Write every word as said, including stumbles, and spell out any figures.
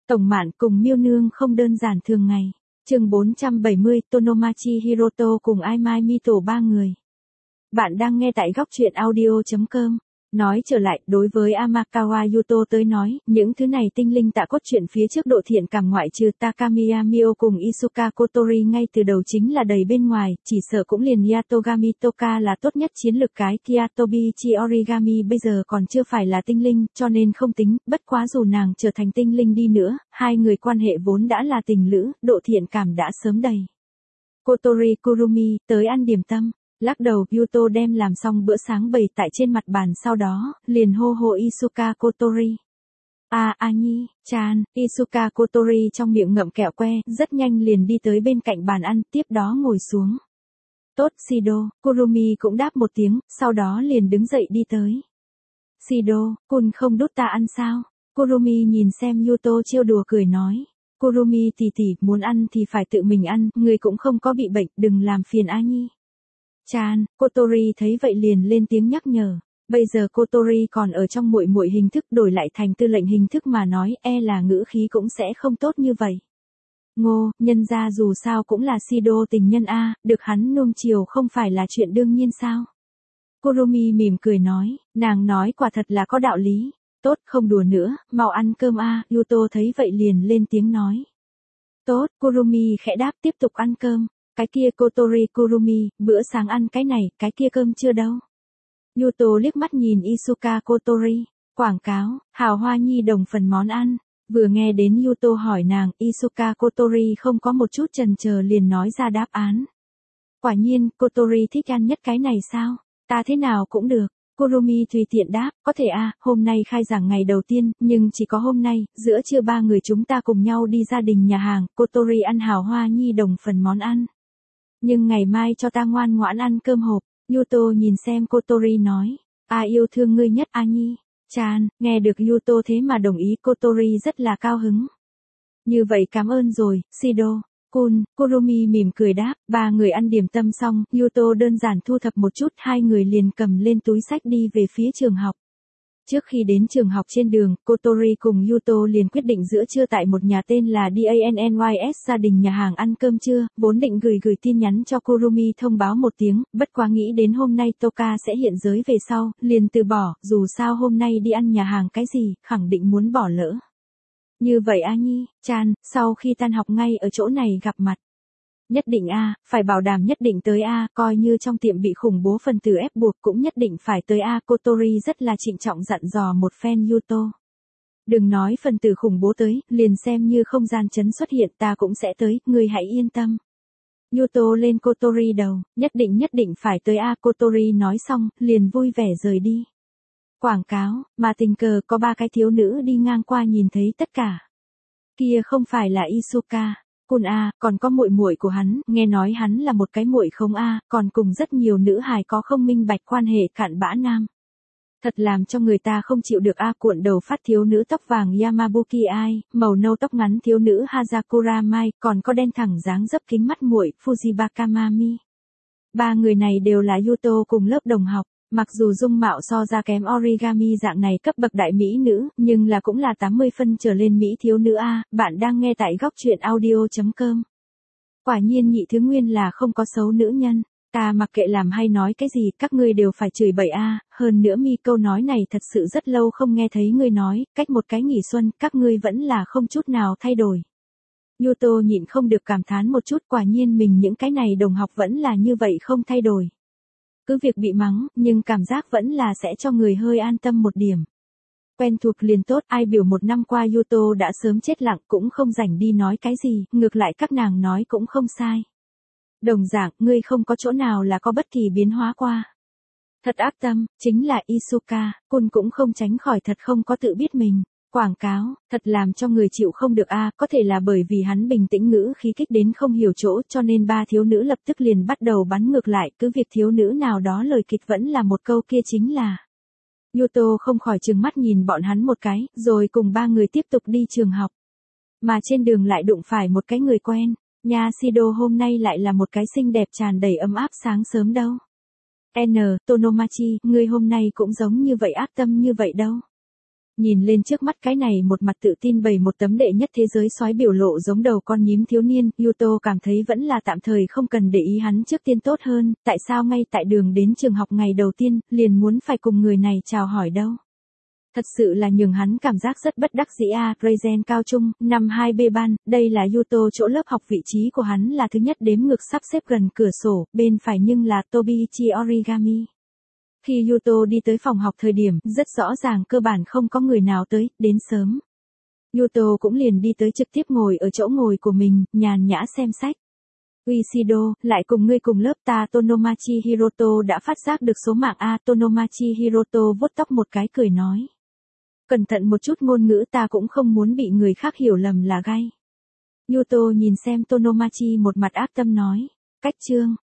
Tổng Mạn cùng Miêu Nương không đơn giản thường ngày. Chương bốn trăm bảy mươi, Tonomachi Hiroto cùng Ai Mai Mito ba người. Bạn đang nghe tại góc truyện audio chấm com. Nói trở lại, đối với Amakawa Yuto tới nói, những thứ này tinh linh tạ cốt truyện phía trước độ thiện cảm ngoại trừ Takamiya Mio cùng Isuka Kotori ngay từ đầu chính là đầy bên ngoài, chỉ sợ cũng liền Yatogami Toka là tốt nhất chiến lược cái Kyatobichi Origami bây giờ còn chưa phải là tinh linh, cho nên không tính, bất quá dù nàng trở thành tinh linh đi nữa, hai người quan hệ vốn đã là tình lữ, độ thiện cảm đã sớm đầy. Kotori Kurumi, tới ăn điểm tâm. Lắc đầu, Yuto đem làm xong bữa sáng bày tại trên mặt bàn sau đó, liền hô hô Isuka Kotori. À, A Nhi, chan, Isuka Kotori trong miệng ngậm kẹo que, rất nhanh liền đi tới bên cạnh bàn ăn, tiếp đó ngồi xuống. Tốt, Shido, Kurumi cũng đáp một tiếng, sau đó liền đứng dậy đi tới. Shido, kun không đút ta ăn sao? Kurumi nhìn xem Yuto trêu đùa cười nói. Kurumi tỷ tỷ, muốn ăn thì phải tự mình ăn, người cũng không có bị bệnh, đừng làm phiền A Nhi. Chan, Kotori thấy vậy liền lên tiếng nhắc nhở. Bây giờ Kotori còn ở trong muội muội hình thức, đổi lại thành tư lệnh hình thức mà nói, e là ngữ khí cũng sẽ không tốt như vậy. Ngô, nhân ra dù sao cũng là Shido tình nhân a, được hắn nuông chiều không phải là chuyện đương nhiên sao? Kurumi mỉm cười nói, nàng nói quả thật là có đạo lý. Tốt, không đùa nữa, mau ăn cơm a. Yuto thấy vậy liền lên tiếng nói. Tốt, Kurumi khẽ đáp tiếp tục ăn cơm. Cái kia Kotori Kurumi, bữa sáng ăn cái này, cái kia cơm chưa đâu. Yuto liếc mắt nhìn Isuka Kotori, quảng cáo, hào hoa nhi đồng phần món ăn. Vừa nghe đến Yuto hỏi nàng, Isuka Kotori không có một chút chần chờ liền nói ra đáp án. Quả nhiên, Kotori thích ăn nhất cái này sao? Ta thế nào cũng được. Kurumi tùy tiện đáp, có thể a, hôm nay khai giảng ngày đầu tiên, nhưng chỉ có hôm nay, giữa trưa ba người chúng ta cùng nhau đi gia đình nhà hàng, Kotori ăn hào hoa nhi đồng phần món ăn. Nhưng ngày mai cho ta ngoan ngoãn ăn cơm hộp. Yuto nhìn xem Kotori nói. A yêu thương ngươi nhất A Nhi. Chan, nghe được Yuto thế mà đồng ý, Kotori rất là cao hứng. Như vậy cảm ơn rồi, Shido. Kun, Kurumi mỉm cười đáp, ba người ăn điểm tâm xong, Yuto đơn giản thu thập một chút, hai người liền cầm lên túi sách đi về phía trường học. Trước khi đến trường học trên đường, Kotori cùng Yuto liền quyết định giữa trưa tại một nhà tên là Dannys gia đình nhà hàng ăn cơm trưa, vốn định gửi gửi tin nhắn cho Kurumi thông báo một tiếng, bất quá nghĩ đến hôm nay Toka sẽ hiện giới về sau, liền từ bỏ, dù sao hôm nay đi ăn nhà hàng cái gì, khẳng định muốn bỏ lỡ. Như vậy A Nhi, Chan, sau khi tan học ngay ở chỗ này gặp mặt. Nhất định a, phải bảo đảm nhất định tới a, coi như trong tiệm bị khủng bố phần tử ép buộc cũng nhất định phải tới a. Kotori rất là trịnh trọng dặn dò một phen Yuto. Đừng nói phần tử khủng bố tới, liền xem như không gian chấn xuất hiện ta cũng sẽ tới, ngươi hãy yên tâm. Yuto lên Kotori đầu, nhất định nhất định phải tới a. Kotori nói xong, liền vui vẻ rời đi. Quảng cáo, mà tình cờ có ba cái thiếu nữ đi ngang qua nhìn thấy tất cả. Kia không phải là Isuka. Kun a, còn có muội muội của hắn, nghe nói hắn là một cái muội không a, còn cùng rất nhiều nữ hài có không minh bạch quan hệ cặn bã nam. Thật làm cho người ta không chịu được a. Cuộn đầu phát thiếu nữ tóc vàng Yamabuki Ai, màu nâu tóc ngắn thiếu nữ Hazakura Mai, còn có đen thẳng dáng dấp kính mắt muội Fujibaka Mami. Ba người này đều là Yuto cùng lớp đồng học. Mặc dù dung mạo so ra kém Origami dạng này cấp bậc đại mỹ nữ, nhưng là cũng là tám mươi phân trở lên mỹ thiếu nữ a. Bạn đang nghe tại góc truyện audio chấm com. Quả nhiên nhị thứ nguyên là không có xấu nữ nhân. Ta mặc kệ làm hay nói cái gì, các ngươi đều phải chửi bậy a. Hơn nữa mi câu nói này thật sự rất lâu không nghe thấy ngươi nói, cách một cái nghỉ xuân, các ngươi vẫn là không chút nào thay đổi. Yuto nhịn không được cảm thán một chút, quả nhiên mình những cái này đồng học vẫn là như vậy không thay đổi. Cứ việc bị mắng, nhưng cảm giác vẫn là sẽ cho người hơi an tâm một điểm. Quen thuộc liền tốt, ai biểu một năm qua Yuto đã sớm chết lặng cũng không rảnh đi nói cái gì, ngược lại các nàng nói cũng không sai. Đồng dạng, ngươi không có chỗ nào là có bất kỳ biến hóa qua. Thật ác tâm, chính là Isuka, Kun cũng không tránh khỏi thật không có tự biết mình. Quảng cáo, thật làm cho người chịu không được a, có thể là bởi vì hắn bình tĩnh ngữ khí kích đến không hiểu chỗ cho nên ba thiếu nữ lập tức liền bắt đầu bắn ngược lại, cứ việc thiếu nữ nào đó lời kịch vẫn là một câu kia chính là. Yuto không khỏi trừng mắt nhìn bọn hắn một cái, rồi cùng ba người tiếp tục đi trường học. Mà trên đường lại đụng phải một cái người quen, nha Shido hôm nay lại là một cái xinh đẹp tràn đầy ấm áp sáng sớm đâu. N, Tonomachi, ngươi hôm nay cũng giống như vậy ác tâm như vậy đâu. Nhìn lên trước mắt cái này một mặt tự tin bày một tấm đệ nhất thế giới soái biểu lộ giống đầu con nhím thiếu niên, Yuto cảm thấy vẫn là tạm thời không cần để ý hắn trước tiên tốt hơn, tại sao ngay tại đường đến trường học ngày đầu tiên, liền muốn phải cùng người này chào hỏi đâu. Thật sự là nhường hắn cảm giác rất bất đắc dĩ a. Reizen cao trung, năm hai B ban, đây là Yuto chỗ lớp học, vị trí của hắn là thứ nhất đếm ngược sắp xếp gần cửa sổ, bên phải nhưng là Tobiichi Origami. Khi Yuto đi tới phòng học thời điểm, rất rõ ràng cơ bản không có người nào tới, đến sớm. Yuto cũng liền đi tới trực tiếp ngồi ở chỗ ngồi của mình, nhàn nhã xem sách. Uishido, lại cùng ngươi cùng lớp ta. Tonomachi Hiroto đã phát giác được số mạng A. Tonomachi Hiroto vuốt tóc một cái cười nói. Cẩn thận một chút ngôn ngữ, ta cũng không muốn bị người khác hiểu lầm là gay. Yuto nhìn xem Tonomachi một mặt ác tâm nói. Cách chương.